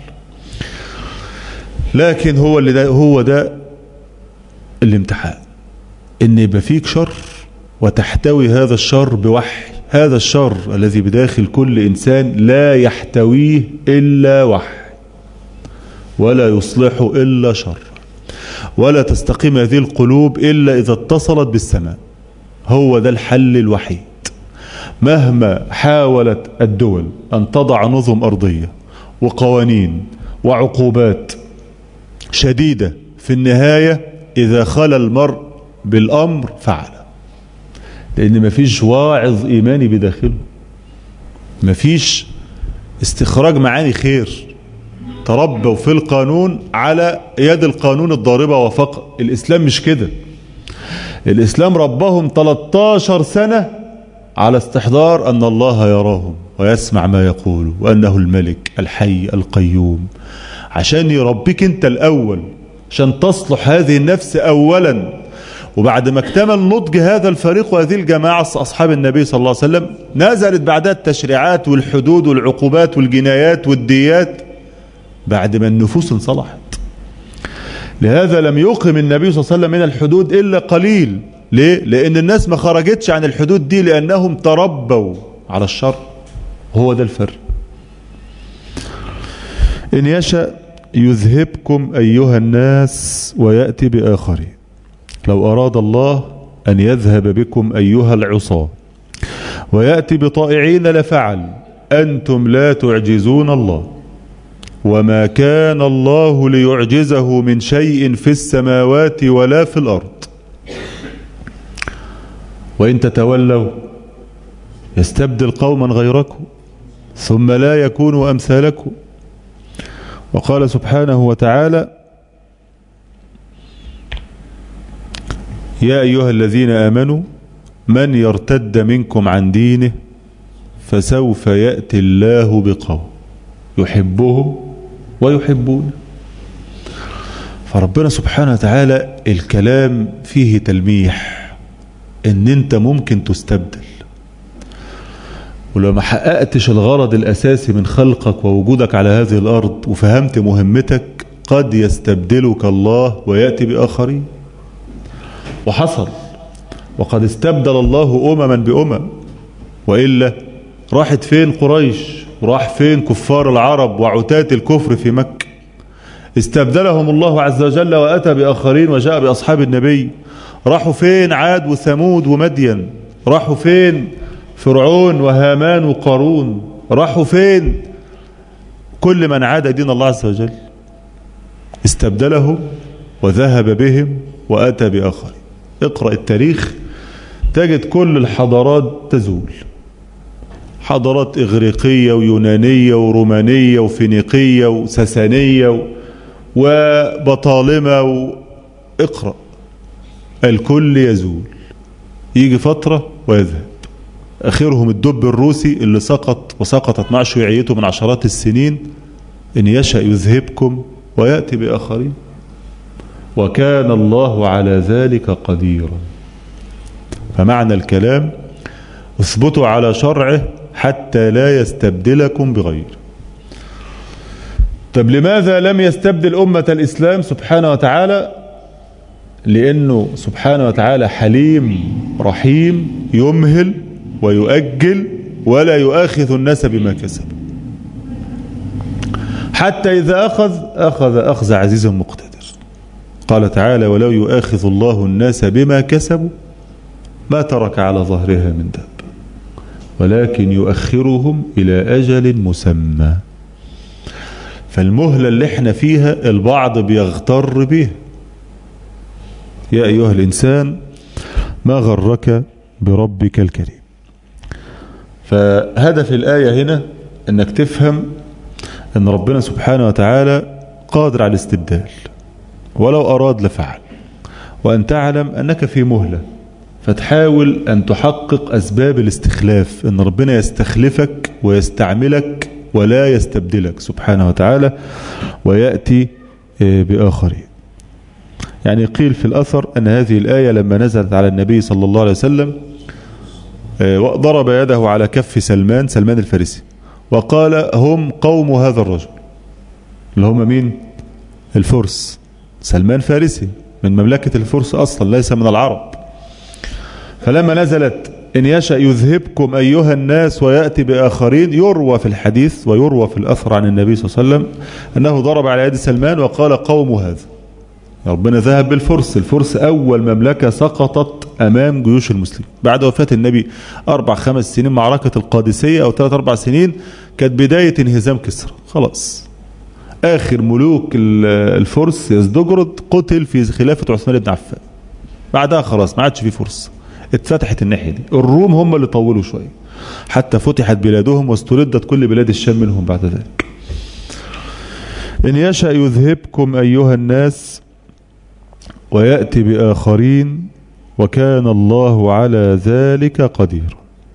لكن هو اللي ده هو ده الامتحان، ان يبقى فيك شر وتحتوي هذا الشر بوحي. هذا الشر الذي بداخل كل إنسان لا يحتويه إلا وحي، ولا يصلحه إلا شر، ولا تستقيم هذه القلوب إلا إذا اتصلت بالسماء. هو ده الحل الوحيد. مهما حاولت الدول أن تضع نظم أرضية وقوانين وعقوبات شديدة، في النهاية إذا خلى المرء بالأمر فعل، لأن مفيش واعظ إيماني بداخله، مفيش استخراج معاني خير. تربوا في القانون على يد القانون الضاربة وفقط. الإسلام مش كده. الإسلام ربهم ثلاثة عشر سنة على استحضار أن الله يراهم ويسمع ما يقول، وأنه الملك الحي القيوم، عشان يربيك أنت الأول، عشان تصلح هذه النفس أولا. وبعد ما اكتمل نضج هذا الفريق وهذه الجماعة أصحاب النبي صلى الله عليه وسلم، نزلت بعدها التشريعات والحدود والعقوبات والجنايات والديات بعد ما النفوس انصلحت. لهذا لم يقم النبي صلى الله عليه وسلم من الحدود إلا قليل. ليه؟ لأن الناس ما خرجتش عن الحدود دي لأنهم تربوا على الشر. هو ده الفرق. إن يشأ يذهبكم أيها الناس ويأتي بآخرين. لو أراد الله أن يذهب بكم أيها العصاة ويأتي بطائعين لفعل. أنتم لا تعجزون الله، وما كان الله ليعجزه من شيء في السماوات ولا في الأرض. وإن تتولوا يستبدل قوما غيركم ثم لا يكونوا أمثالكم. وقال سبحانه وتعالى: يا أيها الذين آمنوا من يرتد منكم عن دينه فسوف يأتي الله بقوم يحبهم ويحبون. فربنا سبحانه وتعالى الكلام فيه تلميح ان انت ممكن تستبدل، ولو ما حققتش الغرض الأساسي من خلقك ووجودك على هذه الأرض وفهمت مهمتك قد يستبدلك الله ويأتي بآخرين. وحصل، وقد استبدل الله أمما بأمم. وإلا راحت فين قريش؟ وراح فين كفار العرب وعتاة الكفر في مكة؟ استبدلهم الله عز وجل وأتى بآخرين وجاء بأصحاب النبي. راحوا فين عاد وثمود ومدين؟ راحوا فين فرعون وهامان وقارون؟ راحوا فين كل من عاد دين الله عز وجل؟ استبدلهم وذهب بهم وأتى بآخرين. اقرأ التاريخ تجد كل الحضارات تزول، حضارات إغريقية ويونانية ورومانية وفينيقية وساسانية وبطالمة و... اقرأ، الكل يزول، يجي فترة ويذهب. آخرهم الدب الروسي اللي سقط وسقطت مع شيوعيته من عشرات السنين. إن يشأ يذهبكم ويأتي بآخرين، وكان الله على ذلك قديرا. فمعنى الكلام: اثبتوا على شرعه حتى لا يستبدلكم بغيره. طب لماذا لم يستبدل أمة الإسلام سبحانه وتعالى؟ لأنه سبحانه وتعالى حليم رحيم، يمهل ويؤجل ولا يؤاخذ الناس بما كسبوا، حتى إذا أخذ أخذ أخذ عزيز مقتدر. قال تعالى ولو يؤاخذ الله الناس بما كسبوا ما ترك على ظهرها من دابة ولكن يؤخرهم إلى أجل مسمى. فالمهلة اللي احنا فيها البعض بيغتر به. يا أيها الإنسان ما غرك بربك الكريم. فهدف الآية هنا أنك تفهم أن ربنا سبحانه وتعالى قادر على الاستبدال ولو أراد لفعل، وأن تعلم أنك في مهلة، فتحاول أن تحقق أسباب الاستخلاف، أن ربنا يستخلفك ويستعملك ولا يستبدلك سبحانه وتعالى ويأتي بآخرين. يعني قيل في الأثر أن هذه الآية لما نزلت على النبي صلى الله عليه وسلم ضرب يده على كف سلمان سلمان الفارسي وقال هم قوم هذا الرجل، اللي هم مين؟ الفرس. سلمان فارسي من مملكة الفرس أصلا، ليس من العرب. فلما نزلت إن يشأ يذهبكم أيها الناس ويأتي بآخرين، يروى في الحديث ويروى في الأثر عن النبي صلى الله عليه وسلم أنه ضرب على يد سلمان وقال قوم هذا. ربنا ذهب بالفرس. الفرس أول مملكة سقطت أمام جيوش المسلمين بعد وفاة النبي أربع خمس سنين. معركة القادسية أو ثلاث أربع سنين كانت بداية انهزام كسرى. خلاص آخر ملوك الفرس يزدجرد قتل في خلافة عثمان بن عفان. بعدها خلاص ما عادش في فرس، اتفتحت الناحية دي. الروم هم اللي طولوا شوية حتى فتحت بلادهم واستردت كل بلاد الشام منهم بعد ذلك. إن يشأ يذهبكم أيها الناس ويأتي بآخرين وكان الله على ذلك قدير.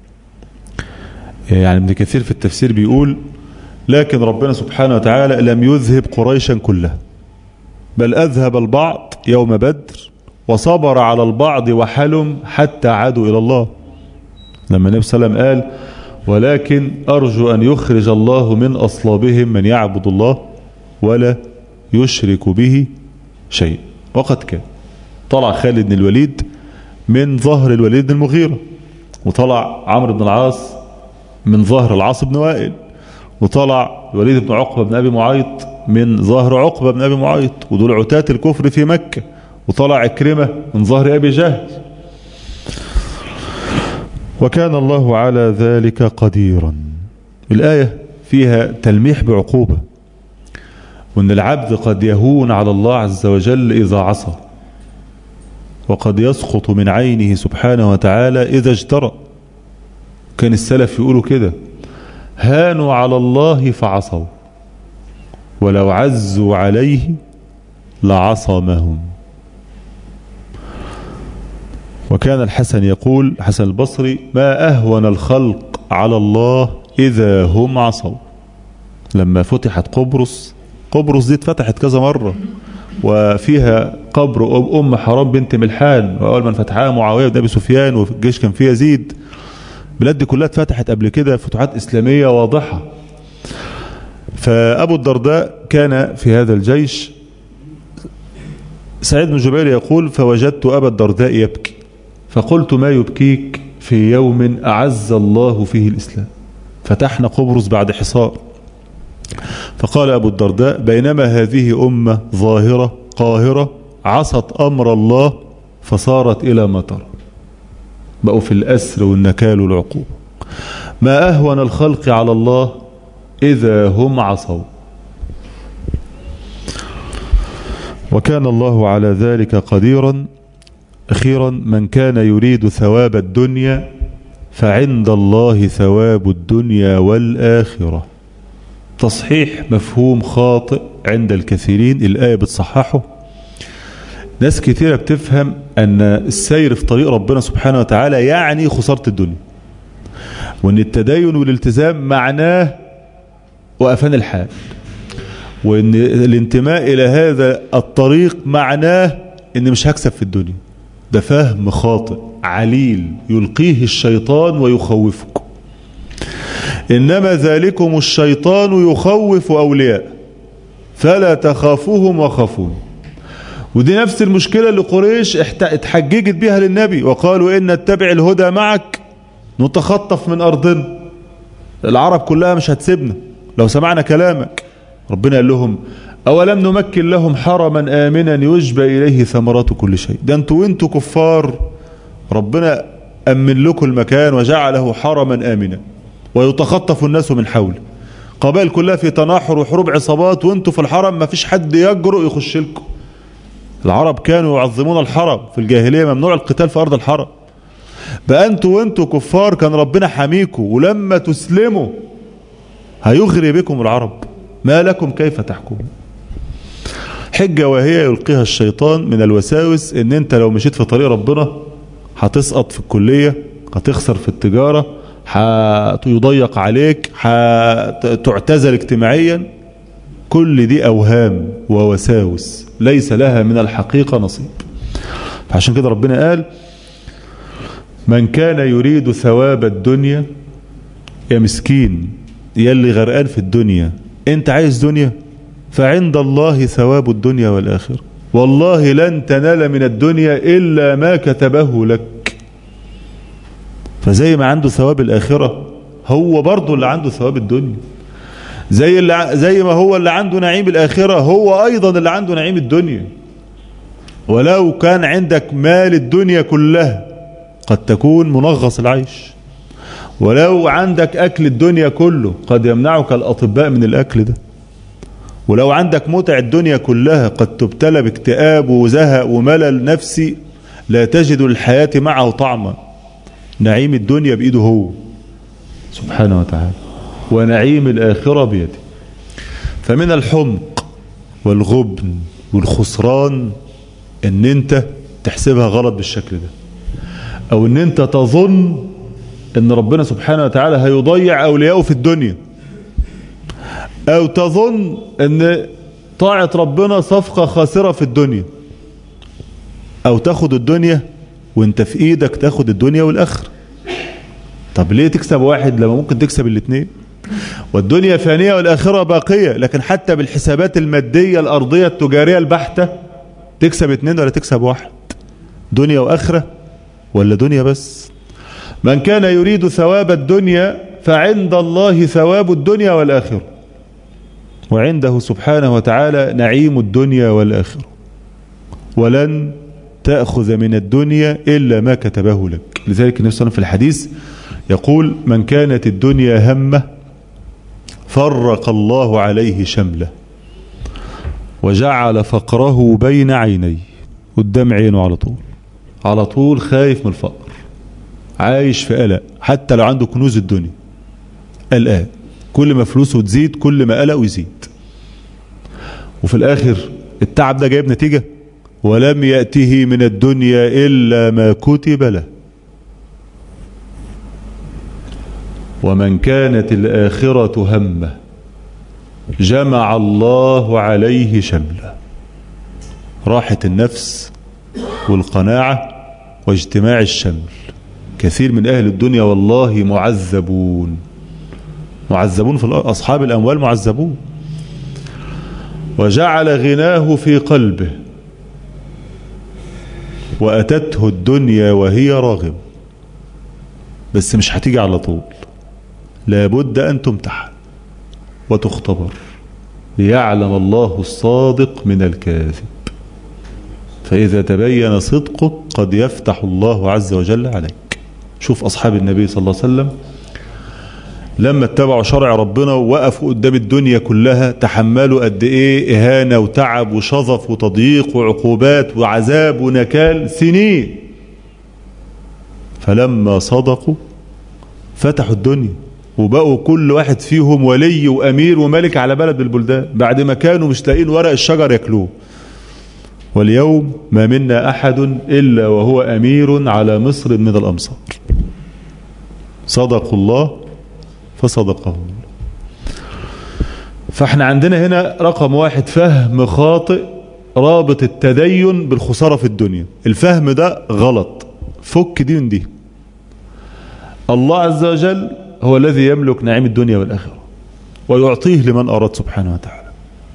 يعني ابن كثير في التفسير بيقول لكن ربنا سبحانه وتعالى لم يذهب قريشا كلها، بل أذهب البعض يوم بدر وصبر على البعض وحلم حتى عادوا إلى الله. لما النبي صلى الله عليه وسلم قال ولكن أرجو أن يخرج الله من أصلابهم من يعبد الله ولا يشرك به شيء. وقد كان طلع خالد بن الوليد من ظهر الوليد بن المغيرة، وطلع عمرو بن العاص من ظهر العاص بن وائل، وطلع الوليد بن عقبة بن أبي معيط من ظهر عقبة بن أبي معيط، ودول عتاة الكفر في مكة، وطلع عكرمة من ظهر أبي جهل. وكان الله على ذلك قديرا. الآية فيها تلميح بعقوبة، وأن العبد قد يهون على الله عز وجل إذا عصى، وقد يسقط من عينه سبحانه وتعالى إذا اجترأ. كان السلف يقولوا كده هانوا على الله فعصوا ولو عزوا عليه لعصمهم. وكان الحسن يقول، حسن البصري، ما أهون الخلق على الله إذا هم عصوا. لما فتحت قبرص، قبرص دي اتفتحت كذا مرة وفيها قبر أم حرام بنت ملحان، وأول من فتحها معاوية بن أبي سفيان والجيش كان فيها يزيد. بلاد دي كلها اتفتحت قبل كده فتوحات إسلامية واضحة. فأبو الدرداء كان في هذا الجيش. سعيد بن جبير يقول فوجدت أبا الدرداء يبكي فقلت ما يبكيك في يوم أعز الله فيه الإسلام، فتحنا قبرص بعد حصار. فقال أبو الدرداء بينما هذه أمة ظاهرة قاهرة عصت أمر الله فصارت إلى ما ترى، بقوا في الأسر والنكال والعقوبة. ما أهون الخلق على الله إذا هم عصوا. وكان الله على ذلك قديرا. أخيرا من كان يريد ثواب الدنيا فعند الله ثواب الدنيا والآخرة. تصحيح مفهوم خاطئ عند الكثيرين، الآية بتصححه. ناس كثيرة بتفهم أن السير في طريق ربنا سبحانه وتعالى يعني خسارة الدنيا، وأن التدين والالتزام معناه وقفان الحال، وأن الانتماء إلى هذا الطريق معناه أن مش هكسب في الدنيا. ده فهم خاطئ عليل يلقيه الشيطان ويخوفكم. إنما ذلكم الشيطان يخوف أولياء فلا تخافوهم وخافون. ودي نفس المشكلة اللي قريش اتحججت بها للنبي وقالوا إن نتبع الهدى معك نتخطف من أرضنا، العرب كلها مش هتسيبنا لو سمعنا كلامك. ربنا قال لهم أولم نمكن لهم حرما آمنا يجبى إليه ثمرات كل شيء. ده انتوا وانتوا كفار ربنا أمن لكم المكان وجعله حرما آمنا ويتخطف الناس من حوله. قبائل كلها في تناحر وحروب عصابات، وانتوا في الحرم ما فيش حد يجرؤ يخش لكم. العرب كانوا يعظمون الحرم في الجاهلية، ممنوع القتال في أرض الحرم. بقى انتوا وانتوا كفار كان ربنا حميكم، ولما تسلموا هيغري بكم العرب. ما لكم كيف تحكمون؟ حجة وهي يلقيها الشيطان من الوساوس ان انت لو مشيت في طريق ربنا هتسقط في الكلية، هتخسر في التجارة، هيضيق عليك، هتعتزل اجتماعيا. كل دي أوهام ووساوس ليس لها من الحقيقة نصيب. فعشان كده ربنا قال من كان يريد ثواب الدنيا. يا مسكين يلي غرقان في الدنيا، انت عايز دنيا؟ فعند الله ثواب الدنيا والآخرة، والله لن تنال من الدنيا إلا ما كتبه لك. فزي ما عنده ثواب الآخرة هو برضو اللي عنده ثواب الدنيا، زي اللي زي ما هو اللي عنده نعيم الآخرة هو أيضا اللي عنده نعيم الدنيا. ولو كان عندك مال الدنيا كلها قد تكون منغص العيش، ولو عندك أكل الدنيا كله قد يمنعك الأطباء من الأكل ده، ولو عندك متع الدنيا كلها قد تبتلى باكتئاب وزهق وملل نفسي لا تجد الحياة معه طعما. نعيم الدنيا بإيده هو سبحانه وتعالى، ونعيم الآخرة بيده. فمن الحمق والغبن والخسران ان انت تحسبها غلط بالشكل ده، او ان انت تظن ان ربنا سبحانه وتعالى هيضيع اولياءه في الدنيا، او تظن ان طاعة ربنا صفقة خاسرة في الدنيا، او تاخد الدنيا وانت في ايدك تاخد الدنيا والاخرة. طب ليه تكسب واحد لما ممكن تكسب الاثنين؟ والدنيا فانية والاخرة باقية، لكن حتى بالحسابات المادية الارضية التجارية البحتة تكسب اثنين ولا تكسب واحد؟ دنيا واخرة ولا دنيا بس؟ من كان يريد ثواب الدنيا فعند الله ثواب الدنيا والآخرة، وعنده سبحانه وتعالى نعيم الدنيا والآخرة، ولن تأخذ من الدنيا إلا ما كتبه لك. لذلك النبي صلى الله عليه وسلم في الحديث يقول من كانت الدنيا همه فرق الله عليه شمله وجعل فقره بين عينيه، قدام عينه على طول، على طول خايف من الفقر، عايش في قلق، حتى لو عنده كنوز الدنيا قلقان، كل ما فلوسه تزيد كل ما قلقه يزيد. وفي الآخر التعب ده جايب نتيجة؟ ولم يأته من الدنيا إلا ما كتب له. ومن كانت الآخرة همه جمع الله عليه شمله، راحة النفس والقناعة واجتماع الشمل. كثير من أهل الدنيا والله معذبون، معذبون في الأرض، أصحاب الأموال معذبون. وجعل غناه في قلبه وأتته الدنيا وهي راغبة. بس مش هتيجي على طول، لابد أن تمتحن وتختبر ليعلم الله الصادق من الكاذب، فإذا تبين صدقه قد يفتح الله عز وجل عليك. شوف أصحاب النبي صلى الله عليه وسلم لما اتبعوا شرع ربنا ووقفوا قدام الدنيا كلها تحملوا قد ايه إهانة وتعب وشظف وتضييق وعقوبات وعذاب ونكال سنين، فلما صدقوا فتحوا الدنيا وبقوا كل واحد فيهم ولي وأمير وملك على بلد بالبلدان، بعد ما كانوا مش لاقين ورق الشجر ياكلوه. واليوم ما منا أحد إلا وهو أمير على مصر من الأمصار. صدقوا الله فصدقهم. فاحنا عندنا هنا رقم واحد فهم خاطئ رابط التدين بالخسارة في الدنيا. الفهم ده غلط، فك دي من دي. الله عز وجل هو الذي يملك نعيم الدنيا والآخرة ويعطيه لمن أراد سبحانه وتعالى.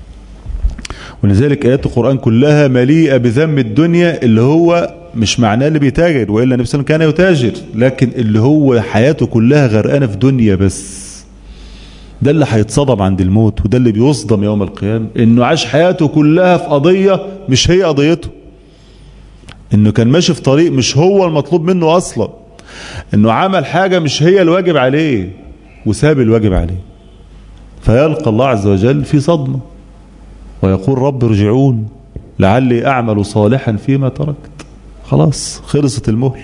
ولذلك آيات القرآن كلها مليئة بذم الدنيا، اللي هو مش معناه اللي بيتاجر، وإلا النبي صلى الله عليه وسلم كان يتاجر، لكن اللي هو حياته كلها غرقانة في دنيا بس، ده اللي هيتصدم عند الموت، وده اللي بيصدم يوم القيامة، انه عاش حياته كلها في قضية مش هي قضيته، انه كان ماشي في طريق مش هو المطلوب منه اصلا، انه عمل حاجة مش هي الواجب عليه وساب الواجب عليه، فيلقى الله عز وجل في صدمة ويقول رب ارجعون لعلي اعمل صالحا فيما تركت. خلاص خلصت المهلة.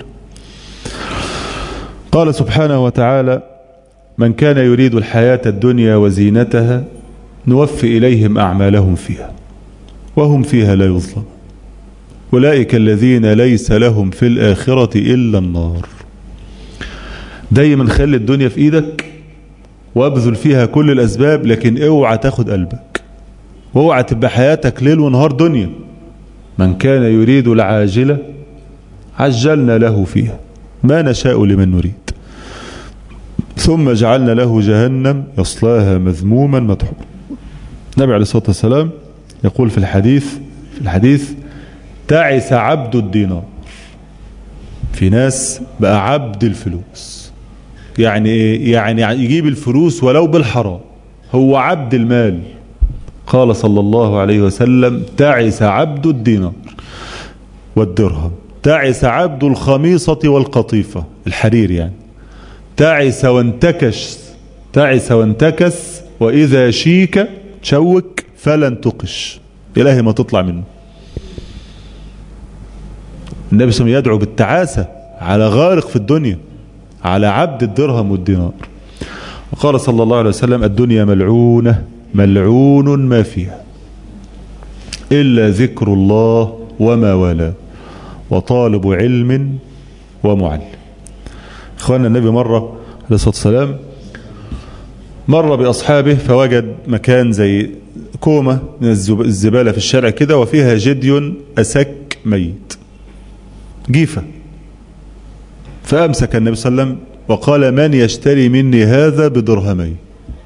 قال سبحانه وتعالى من كان يريد الحياة الدنيا وزينتها نوفي إليهم أعمالهم فيها وهم فيها لا يظلمون أولئك الذين ليس لهم في الآخرة إلا النار. دايما خلي الدنيا في إيدك وابذل فيها كل الأسباب، لكن اوعى تاخد قلبك، واوعى تبقى حياتك ليل ونهار دنيا. من كان يريد العاجلة عجلنا له فيها ما نشاء لمن نريد ثم جعلنا له جهنم يصلاها مذموما مدحورا. النبي عليه الصلاة والسلام يقول في الحديث في الحديث تعس عبد الدينار. في ناس بقى عبد الفلوس، يعني ايه؟ يعني يجيب الفلوس ولو بالحرام، هو عبد المال. قال صلى الله عليه وسلم تعس عبد الدينار والدرهم، تعس عبد الخميصة والقطيفة، الحرير يعني، تعس وانتكش تعس وانتكس وإذا شيك تشوك فلن تقش، إلهي ما تطلع منه. النبي صلى الله عليه وسلم يدعو بالتعاسة على غارق في الدنيا، على عبد الدرهم والدينار. وقال صلى الله عليه وسلم الدنيا ملعونة ملعون ما فيها إلا ذكر الله وما والاه وطالب علم ومعلم. اخوانا النبي مرة عليه الصلاة والسلام مر بأصحابه فوجد مكان زي كومة من الزبالة في الشارع كده، وفيها جدي أسك ميت، جيفة. فأمسك النبي صلى الله عليه وسلم وقال من يشتري مني هذا بدرهمين؟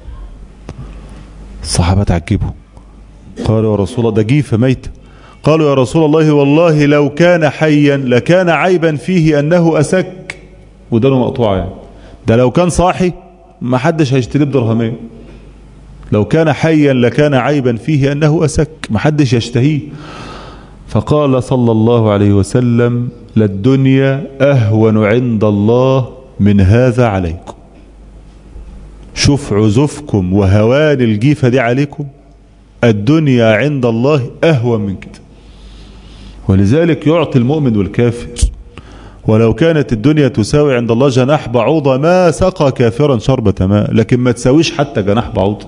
الصحابة تعجبوا، قالوا يا رسول الله ده جيفة ميتة. قالوا يا رسول الله والله لو كان حيا لكان عيبا فيه أنه أسك ودانه مقطوعة، يعني ده لو كان صاحي ما حدش هيشتري بدرهمين، لو كان حيا لكان عيبا فيه أنه أسك، ما حدش يشتهيه. فقال صلى الله عليه وسلم للدنيا أهون عند الله من هذا عليكم. شوف عزفكم وهوان الجيفة دي عليكم، الدنيا عند الله أهون من كده. ولذلك يعطي المؤمن والكافر، ولو كانت الدنيا تساوي عند الله جناح بعوضة ما سقى كافرا شربة ماء، لكن ما تساويش حتى جناح بعوضة.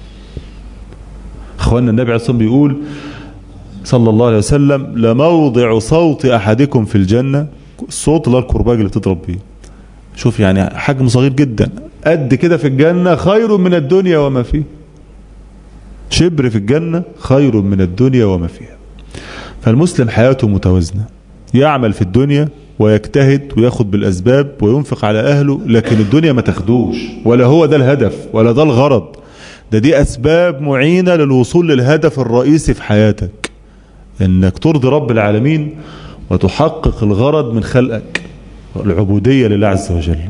اخوانا النبي عليه الصلاة والسلام بيقول صلى الله عليه وسلم لموضع صوت أحدكم في الجنة، الصوت اللي هو الكرباج اللي بتضرب بيه، شوف يعني حجم صغير جدا، قد كده في الجنة خير من الدنيا وما فيه. شبر في الجنة خير من الدنيا وما فيها. فالمسلم حياته متوازنة، يعمل في الدنيا ويجتهد وياخد بالأسباب وينفق على أهله، لكن الدنيا ما تاخدوش، ولا هو ده الهدف ولا ده الغرض، ده دي أسباب معينة للوصول للهدف الرئيسي في حياتك، إنك ترضي رب العالمين وتحقق الغرض من خلقك، العبودية لله عز وجل.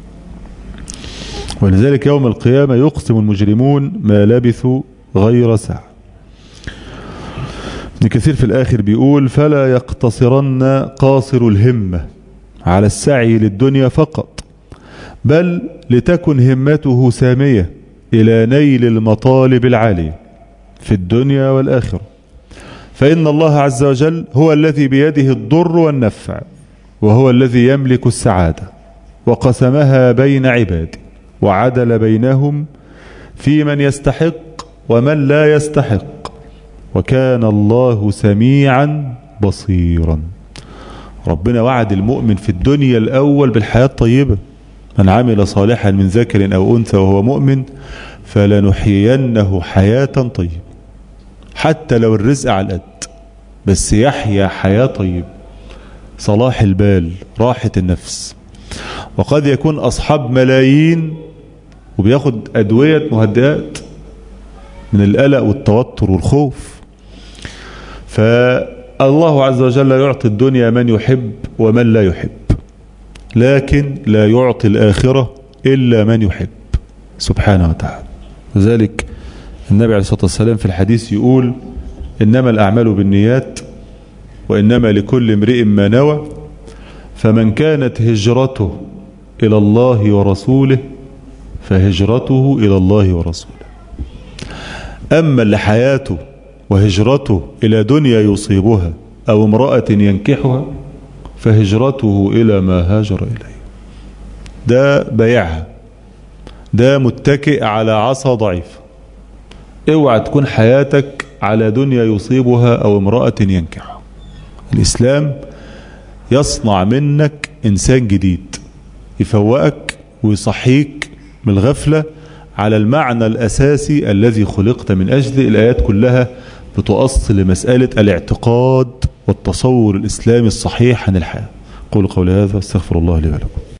ولذلك يوم القيامة يقسم المجرمون ما لبثوا غير ساعة. ابن كثير في الآخر بيقول فلا يقتصرن قاصر الهمة على السعي للدنيا فقط، بل لتكن همته سامية إلى نيل المطالب العالية في الدنيا والآخرة، فإن الله عز وجل هو الذي بيده الضر والنفع، وهو الذي يملك السعادة، وقسمها بين عباده وعدل بينهم في من يستحق ومن لا يستحق، وكان الله سميعا بصيرا. ربنا وعد المؤمن في الدنيا الأول بالحياة الطيبة، من عمل صالحا من ذكر أو أنثى وهو مؤمن فلنحيينه حياة طيبة، حتى لو الرزق على القد بس يحيا حياة طيبة، صلاح البال، راحة النفس. وقد يكون أصحاب ملايين وبياخد أدوية مهدئات من القلق والتوتر والخوف. فالله عز وجل يعطي الدنيا من يحب ومن لا يحب، لكن لا يعطي الآخرة إلا من يحب سبحانه وتعالى. لذلك النبي عليه الصلاة والسلام في الحديث يقول إنما الأعمال بالنيات وإنما لكل امرئ ما نوى، فمن كانت هجرته إلى الله ورسوله فهجرته إلى الله ورسوله. أما اللي حياته وهجرته إلى دنيا يصيبها أو امرأة ينكحها فهجرته إلى ما هاجر إليه. ده بايعها، ده متكئ على عصا ضعيف. اوعى تكون حياتك على دنيا يصيبها أو امرأة ينكحها. الإسلام يصنع منك إنسان جديد، يفوقك ويصحيك من الغفلة على المعنى الأساسي الذي خلقت من أجله. الآيات كلها بتؤصل لمسألة الاعتقاد والتصور الإسلامي الصحيح عن الحياة. قولوا قولي هذا، استغفر الله لي ولكم.